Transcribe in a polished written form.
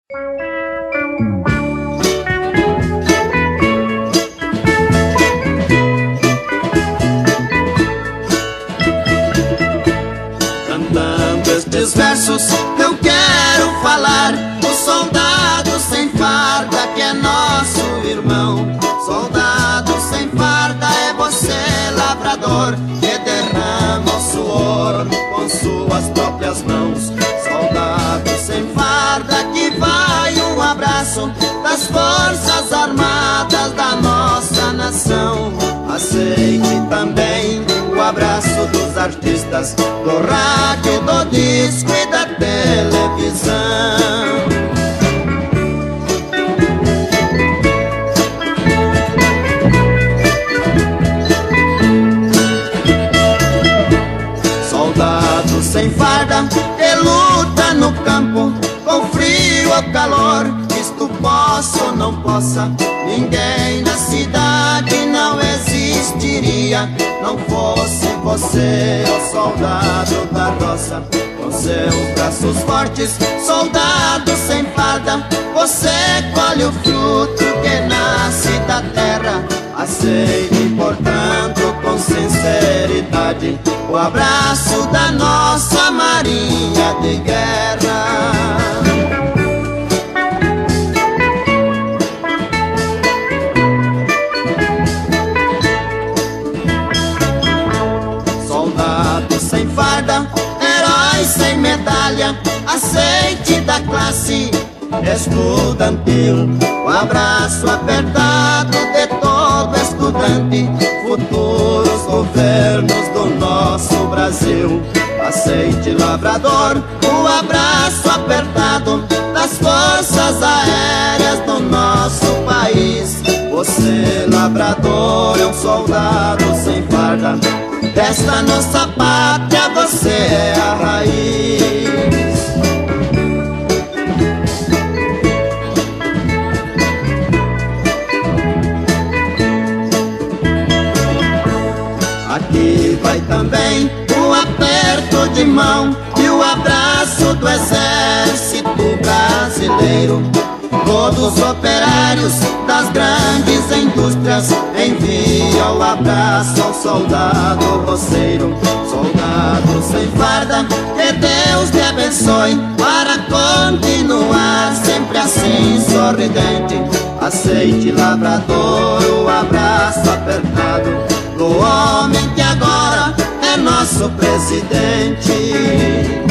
Cantando estes versos eu quero falar do soldado sem farda que é nosso irmão. Soldado sem farda é você, lavrador, que derrama o suor com suas próprias mãos. Soldado sem farda, que vai um abraço das Forças Armadas da nossa nação. Aceite também o abraço dos artistas do rádio, do disco e da televisão. Soldado sem farda que luta no campo, com frio ou calor, isto possa ou não possa, ninguém na cidade não existiria, não fosse você, ó soldado da roça. Com seus braços fortes, soldado sem farda, você colhe o fruto que nasce da terra. Aceite, portanto, com sinceridade o abraço da nossa marinha de guerra. Soldado sem farda, herói sem medalha, aceite da classe estudantil o abraço apertado de todo estudante, futuros governos do nosso Brasil. Aceite, lavrador, o abraço apertado das Forças Aéreas do nosso país. Você, lavrador, é um soldado sem farda, desta nossa pátria você é a raiz. Aqui vai também o aperto de mão e o abraço do exército brasileiro. Todos os operários das grandes indústrias enviam o abraço ao soldado roceiro. Soldado sem farda, que Deus te abençoe para continuar sempre assim sorridente. Aceite, lavrador, o abraço apertado do homem que agora é nosso presidente.